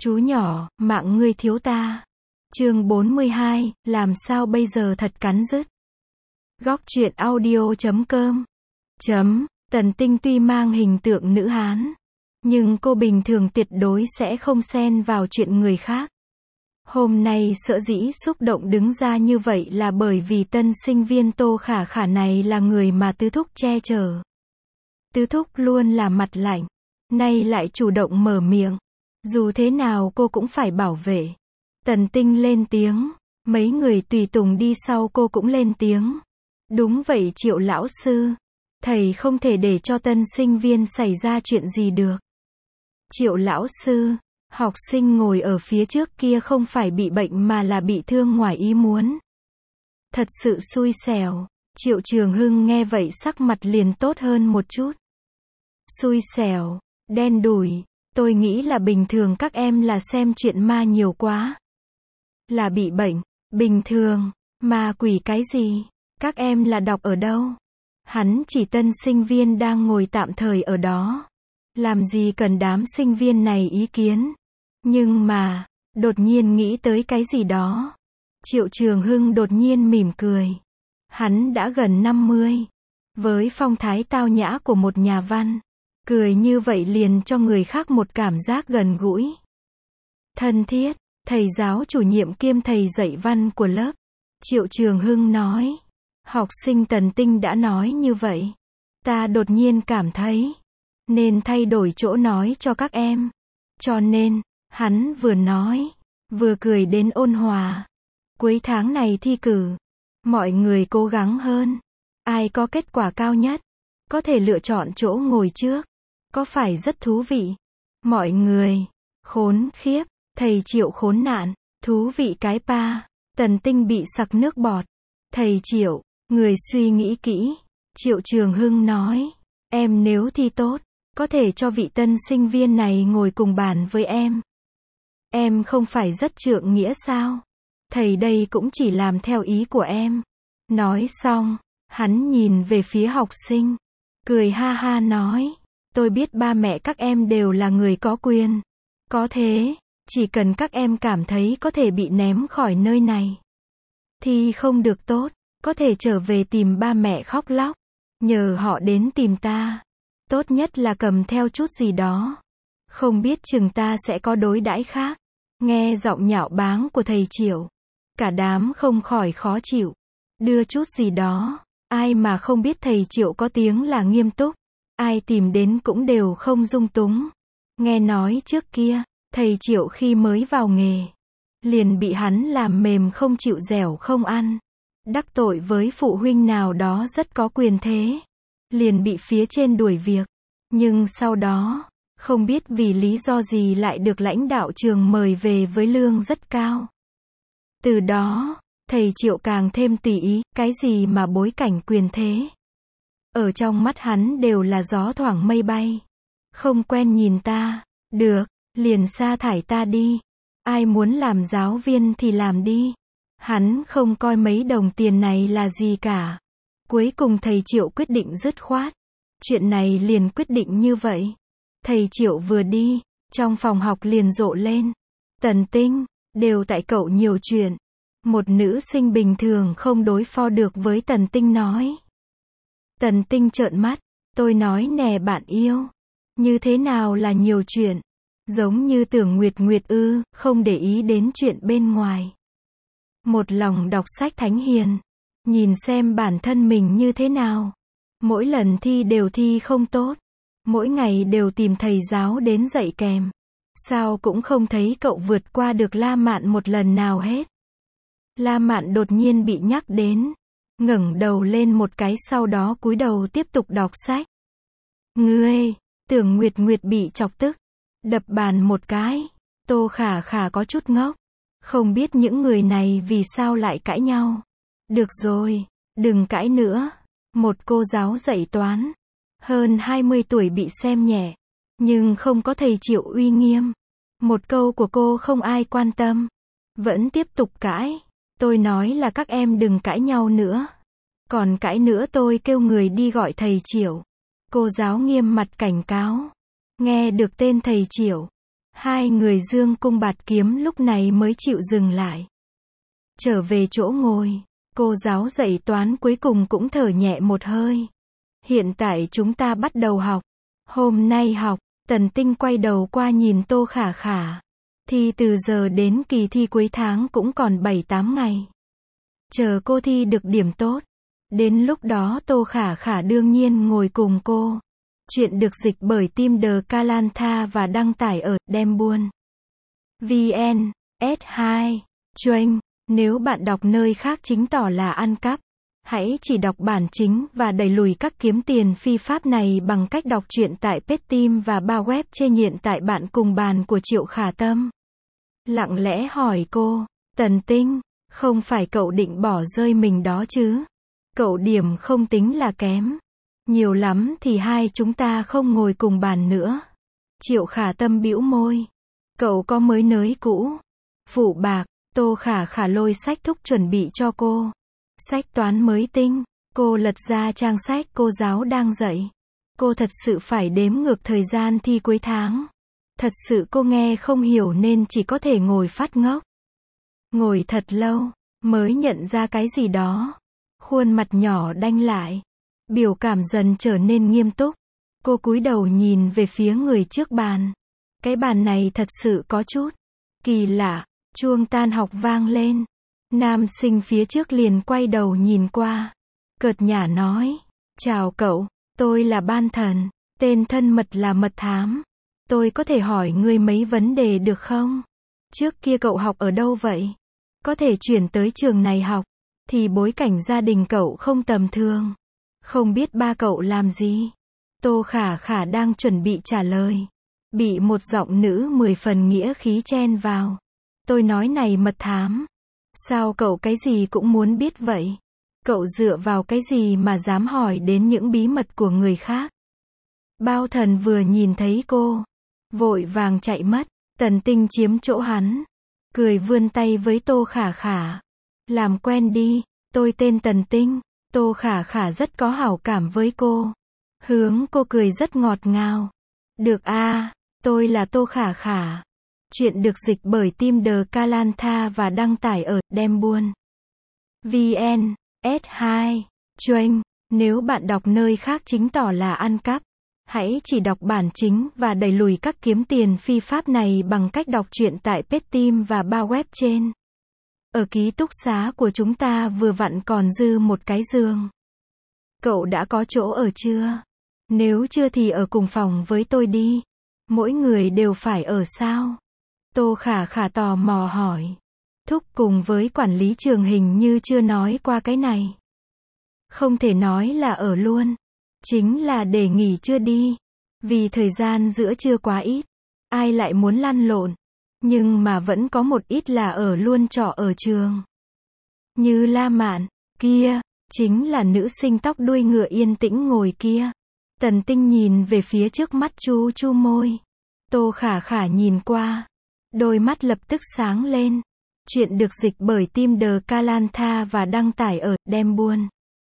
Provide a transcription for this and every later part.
Chú nhỏ, mạng ngươi thiếu ta. Chương 42, làm sao bây giờ thật cắn rứt. Góc truyện audio.com. Tần Tinh tuy mang hình tượng nữ hán, nhưng cô bình thường tuyệt đối sẽ không xen vào chuyện người khác. Hôm nay sở dĩ xúc động đứng ra như vậy là bởi vì tân sinh viên Tô Khả Khả này là người mà Tứ Thúc che chở. Tứ Thúc luôn là mặt lạnh, nay lại chủ động mở miệng. Dù thế nào cô cũng phải bảo vệ. Tần Tinh lên tiếng, mấy người tùy tùng đi sau cô cũng lên tiếng. Đúng vậy Triệu lão sư, thầy không thể để cho tân sinh viên xảy ra chuyện gì được. Triệu lão sư, học sinh ngồi ở phía trước kia không phải bị bệnh mà là bị thương ngoài ý muốn. Thật sự xui xẻo. Triệu Trường Hưng nghe vậy sắc mặt liền tốt hơn một chút. Xui xẻo, đen đủi, tôi nghĩ là bình thường các em là xem chuyện ma nhiều quá. Là bị bệnh, bình thường, ma quỷ cái gì, các em là đọc ở đâu? Hắn chỉ tân sinh viên đang ngồi tạm thời ở đó. Làm gì cần đám sinh viên này ý kiến. Nhưng mà, đột nhiên nghĩ tới cái gì đó. Triệu Trường Hưng đột nhiên mỉm cười. Hắn đã gần 50. Với phong thái tao nhã của một nhà văn. Cười như vậy liền cho người khác một cảm giác gần gũi. Thân thiết, thầy giáo chủ nhiệm kiêm thầy dạy văn của lớp. Triệu Trường Hưng nói. Học sinh Tần Tinh đã nói như vậy. Ta đột nhiên cảm thấy nên thay đổi chỗ nói cho các em. Cho nên, hắn vừa nói, vừa cười đến ôn hòa. Cuối tháng này thi cử, mọi người cố gắng hơn. Ai có kết quả cao nhất, có thể lựa chọn chỗ ngồi trước. Có phải rất thú vị? Mọi người, khốn khiếp, thầy Triệu khốn nạn, thú vị cái pa. Tần Tinh bị sặc nước bọt. Thầy Triệu, người suy nghĩ kỹ. Triệu Trường Hưng nói, em nếu thi tốt, có thể cho vị tân sinh viên này ngồi cùng bàn với em. Em không phải rất trượng nghĩa sao? Thầy đây cũng chỉ làm theo ý của em. Nói xong, hắn nhìn về phía học sinh, cười ha ha nói, tôi biết ba mẹ các em đều là người có quyền. Có thế, chỉ cần các em cảm thấy có thể bị ném khỏi nơi này, thì không được tốt, có thể trở về tìm ba mẹ khóc lóc, nhờ họ đến tìm ta. Tốt nhất là cầm theo chút gì đó. Không biết chừng ta sẽ có đối đãi khác. Nghe giọng nhạo báng của thầy Triệu, cả đám không khỏi khó chịu. Đưa chút gì đó. Ai mà không biết thầy Triệu có tiếng là nghiêm túc. Ai tìm đến cũng đều không dung túng. Nghe nói trước kia, thầy Triệu khi mới vào nghề, liền bị hắn làm mềm không chịu dẻo không ăn. Đắc tội với phụ huynh nào đó rất có quyền thế, liền bị phía trên đuổi việc. Nhưng sau đó, không biết vì lý do gì lại được lãnh đạo trường mời về với lương rất cao. Từ đó, thầy Triệu càng thêm tùy ý, cái gì mà bối cảnh quyền thế. Ở trong mắt hắn đều là gió thoảng mây bay. Không quen nhìn ta, được, liền sa thải ta đi. Ai muốn làm giáo viên thì làm đi. Hắn không coi mấy đồng tiền này là gì cả. Cuối cùng thầy Triệu quyết định dứt khoát. Chuyện này liền quyết định như vậy. Thầy Triệu vừa đi, trong phòng học liền rộ lên. Tần Tinh, đều tại cậu nhiều chuyện. Một nữ sinh bình thường không đối phó được với Tần Tinh nói. Tần Tinh trợn mắt. Tôi nói nè bạn yêu. Như thế nào là nhiều chuyện? Giống như Tưởng Nguyệt Nguyệt ư, không để ý đến chuyện bên ngoài. Một lòng đọc sách thánh hiền. Nhìn xem bản thân mình như thế nào. Mỗi lần thi đều thi không tốt. Mỗi ngày đều tìm thầy giáo đến dạy kèm. Sao cũng không thấy cậu vượt qua được La Mạn một lần nào hết. La Mạn đột nhiên bị nhắc đến. Ngẩng đầu lên một cái sau đó cúi đầu tiếp tục đọc sách. Ngươi, Tưởng Nguyệt Nguyệt bị chọc tức. Đập bàn một cái. Tô Khả Khả có chút ngốc. Không biết những người này vì sao lại cãi nhau. Được rồi, đừng cãi nữa. Một cô giáo dạy toán, hơn 20 tuổi bị xem nhẹ, nhưng không có thầy Triệu uy nghiêm. Một câu của cô không ai quan tâm. Vẫn tiếp tục cãi. Tôi nói là các em đừng cãi nhau nữa. Còn cãi nữa tôi kêu người đi gọi thầy Triệu. Cô giáo nghiêm mặt cảnh cáo. Nghe được tên thầy Triệu, Hai người dương cung bạt kiếm lúc này mới chịu dừng lại. Trở về chỗ ngồi, cô giáo dạy toán cuối cùng cũng thở nhẹ một hơi. Hiện tại chúng ta bắt đầu học. Hôm nay học, Tần Tinh quay đầu qua nhìn Tô Khả Khả. Thi từ giờ đến kỳ thi cuối tháng cũng còn 7-8 ngày. Chờ cô thi được điểm tốt. Đến lúc đó Tô Khả Khả đương nhiên ngồi cùng cô. Chuyện được dịch bởi Tim The Kalantha và đăng tải ở Đem Buôn VN S2 Chuyên. Nếu bạn đọc nơi khác chứng tỏ là ăn cắp. Hãy chỉ đọc bản chính và đẩy lùi các kiếm tiền phi pháp này bằng cách đọc truyện tại Petim và ba web trên hiện tại bạn cùng bàn của Triệu Khả Tâm. Lặng lẽ hỏi cô, Tần Tinh, không phải cậu định bỏ rơi mình đó chứ? Cậu điểm không tính là kém. Nhiều lắm thì hai chúng ta không ngồi cùng bàn nữa. Triệu Khả Tâm bĩu môi. Cậu có mới nới cũ. Phụ bạc, Tô Khả Khả lôi sách thúc chuẩn bị cho cô. Sách toán mới tinh. Cô lật ra trang sách cô giáo đang dạy. Cô thật sự phải đếm ngược thời gian thi cuối tháng. Thật sự cô nghe không hiểu nên chỉ có thể ngồi phát ngốc. Ngồi thật lâu, mới nhận ra cái gì đó. Khuôn mặt nhỏ đanh lại. Biểu cảm dần trở nên nghiêm túc. Cô cúi đầu nhìn về phía người trước bàn. Cái bàn này thật sự có chút kỳ lạ. Chuông tan học vang lên. Nam sinh phía trước liền quay đầu nhìn qua. Cợt nhả nói. Chào cậu, tôi là Ban Thần. Tên thân mật là Mật Thám. Tôi có thể hỏi ngươi mấy vấn đề được không? Trước kia cậu học ở đâu vậy? Có thể chuyển tới trường này học. Thì bối cảnh gia đình cậu không tầm thường. Không biết ba cậu làm gì? Tô Khả Khả đang chuẩn bị trả lời. Bị một giọng nữ 10 phần nghĩa khí chen vào. Tôi nói này Mật Thám. Sao cậu cái gì cũng muốn biết vậy? Cậu dựa vào cái gì mà dám hỏi đến những bí mật của người khác? Bao Thần vừa nhìn thấy cô, vội vàng chạy mất. Tần Tinh chiếm chỗ hắn. Cười vươn tay với Tô Khả Khả. Làm quen đi, tôi tên Tần Tinh. Tô Khả Khả rất có hảo cảm với cô. Hướng cô cười rất ngọt ngào. Được a, tôi là Tô Khả Khả. Chuyện được dịch bởi Tim The Kalantha và đăng tải ở Đem Buôn VN S2 Chuyên. Nếu bạn đọc nơi khác chứng tỏ là ăn cắp. Hãy chỉ đọc bản chính và đẩy lùi các kiếm tiền phi pháp này bằng cách đọc truyện tại Petim và ba web trên. Ở ký túc xá của chúng ta vừa vặn còn dư một cái giường. Cậu đã có chỗ ở chưa? Nếu chưa thì ở cùng phòng với tôi đi. Mỗi người đều phải ở sao? Tô Khả Khả tò mò hỏi. Thúc cùng với quản lý trường hình như chưa nói qua cái này. Không thể nói là ở luôn. Chính là để nghỉ trưa đi. Vì thời gian giữa trưa quá ít. Ai lại muốn lăn lộn. Nhưng mà vẫn có một ít là ở luôn trọ ở trường. Như La Mạn, kia, chính là nữ sinh tóc đuôi ngựa yên tĩnh ngồi kia. Tần Tinh nhìn về phía trước mắt chu chu môi. Tô Khả Khả nhìn qua. Đôi mắt lập tức sáng lên. Chuyện được dịch bởi Tim The Kalantha và đăng tải ở Đem Buôn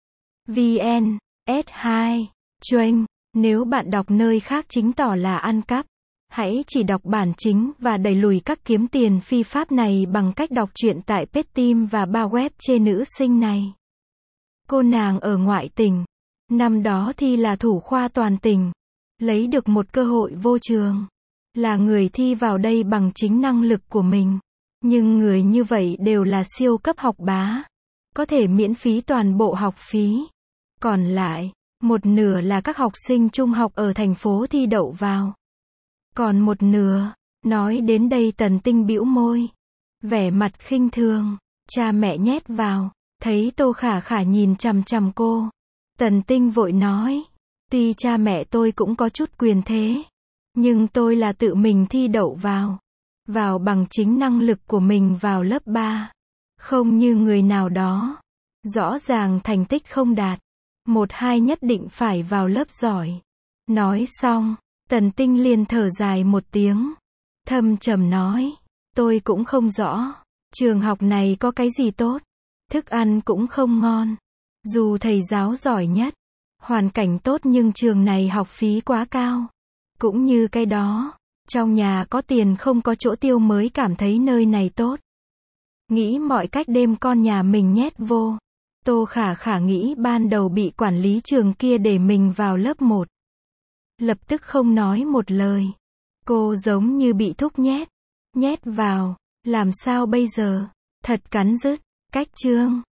VN S2 Chuyên. Nếu bạn đọc nơi khác chứng tỏ là ăn cắp. Hãy chỉ đọc bản chính và đẩy lùi các kiếm tiền phi pháp này bằng cách đọc truyện tại Petim và ba web trên nữ sinh này. Cô nàng ở ngoại tỉnh. Năm đó thi là thủ khoa toàn tỉnh. Lấy được một cơ hội vô trường. Là người thi vào đây bằng chính năng lực của mình. Nhưng người như vậy đều là siêu cấp học bá. Có thể miễn phí toàn bộ học phí. Còn lại, một nửa là các học sinh trung học ở thành phố thi đậu vào. Còn một nửa, nói đến đây Tần Tinh bĩu môi. Vẻ mặt khinh thường, cha mẹ nhét vào, thấy Tô Khả Khả nhìn chằm chằm cô. Tần Tinh vội nói, tuy cha mẹ tôi cũng có chút quyền thế, nhưng tôi là tự mình thi đậu vào bằng chính năng lực của mình vào lớp 3. Không như người nào đó, rõ ràng thành tích không đạt, 1-2 nhất định phải vào lớp giỏi. Nói xong, Tần Tinh liền thở dài một tiếng, thâm trầm nói, tôi cũng không rõ, trường học này có cái gì tốt, thức ăn cũng không ngon, dù thầy giáo giỏi nhất, hoàn cảnh tốt nhưng trường này học phí quá cao, cũng như cái đó, Trong nhà có tiền không có chỗ tiêu mới cảm thấy nơi này tốt. Nghĩ mọi cách đem con nhà mình nhét vô. Tô Khả Khả nghĩ ban đầu bị quản lý trường kia để mình vào lớp 1. Lập tức không nói một lời. Cô giống như bị thúc nhét. Nhét vào. Làm sao bây giờ? Thật cắn rứt. Cách chương.